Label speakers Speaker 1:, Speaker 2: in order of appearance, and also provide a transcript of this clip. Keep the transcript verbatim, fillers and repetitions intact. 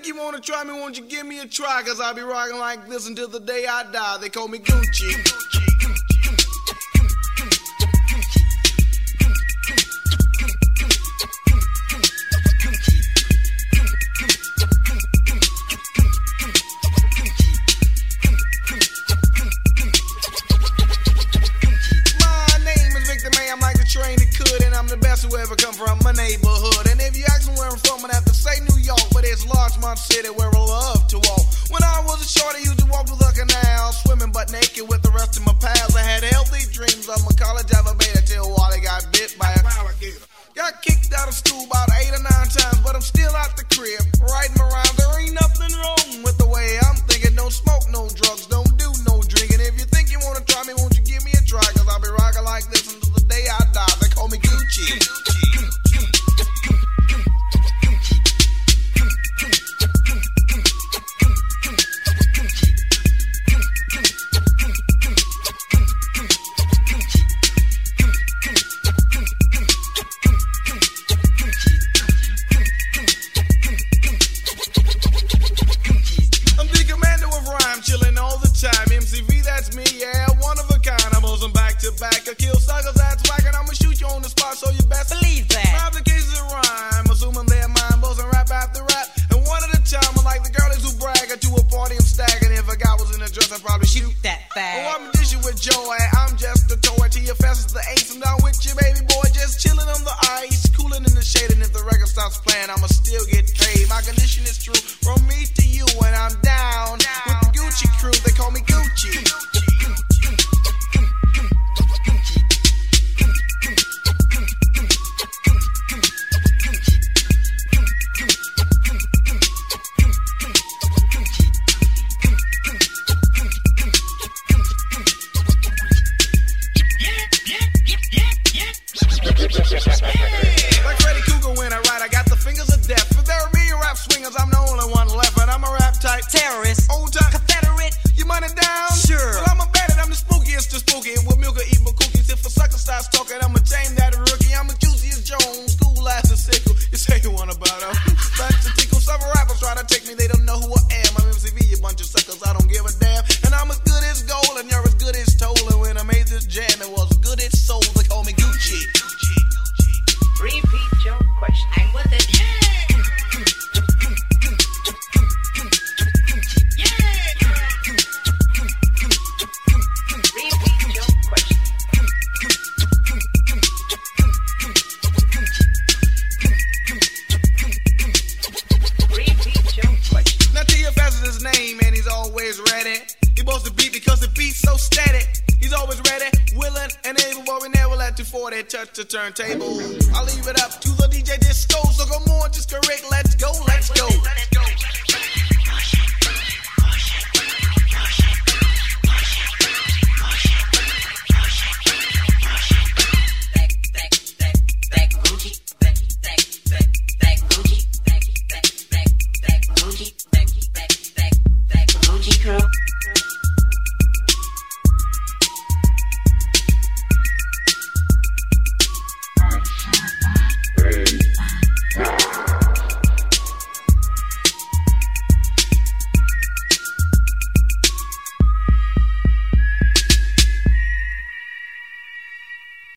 Speaker 1: think you wanna try me, won't you give me a try? Cause I'll be rocking like this until the day I die. They call me Gucci. Train it could, and I'm the best who ever come from my neighborhood. And if you ask me where I'm from, I'd have to say New York, but it's Larchmont City where I love to walk. When I was a shorty, I used to walk to the canal, swimming butt naked with the rest of my pals. I had healthy dreams of my college elevator till Wally got bit by a alligator. Got kicked out of school about eight or nine times, but I'm still out the crib, writing around. There ain't nothing wrong with the way I'm thinking. Don't smoke no drugs, don't do no drinking. If you think you wanna try me, won't you give me a try? Cause I'll be rocking like this until the day I die. They call me Gucci. I'm the commander of rhyme, chilling all the time. M C V, that's me, yeah, one of a kind. I'm on back to back. I kill suckers, that's whack, and I'ma shoot you on the spot, so you best
Speaker 2: believe that.
Speaker 1: Five the cases of rhyme, assuming they're mine, buzzing rap after rap. And one at a time, I like the girlies who brag. To a party, I'm staggering. If a guy was in a dress, I'd probably shoot
Speaker 2: that fag.
Speaker 1: Oh, I'm dishing with joy. I'm just a toy to your fast as the ace. I'm down with you, baby boy, just chilling on the ice, cooling in the shade. And if the record stops playing, I'ma still get paid. My condition is true from me to you, and I'm down, down with the Gucci crew. They call me Gucci. Like Freddy Cougar when I ride, I got the fingers of death. If there are million rap swingers, I'm the only one left. And I'm a rap type
Speaker 2: terrorist,
Speaker 1: old time
Speaker 2: Confederate.
Speaker 1: You money down?
Speaker 2: Sure.
Speaker 1: Well, I'm a bandit, I'm the spookiest, the spooky. With milk or eat my cookies. If a sucker starts talking, I'ma tame that rookie. I'm the juiciest Jones, school ass and sickle. You say you want about them. Back to tickle. Some rappers try to take me, they don't know who I am. I'm M C V, you bunch of suckers, I don't give a damn. And I'm as good as gold, and you're as good as told. And when I made this jam, it was as good as soul. They call me Gucci.
Speaker 2: Repeat your question. I'm with it. Yeah. Yeah. Repeat your question. Repeat your question.
Speaker 1: Now T F S is his name, and he's always ready. He boasts the beat because the beat's so steady. He's always ready, willing, and able, but we never let two forty touch the turntable. I leave it up to the D J Disco, so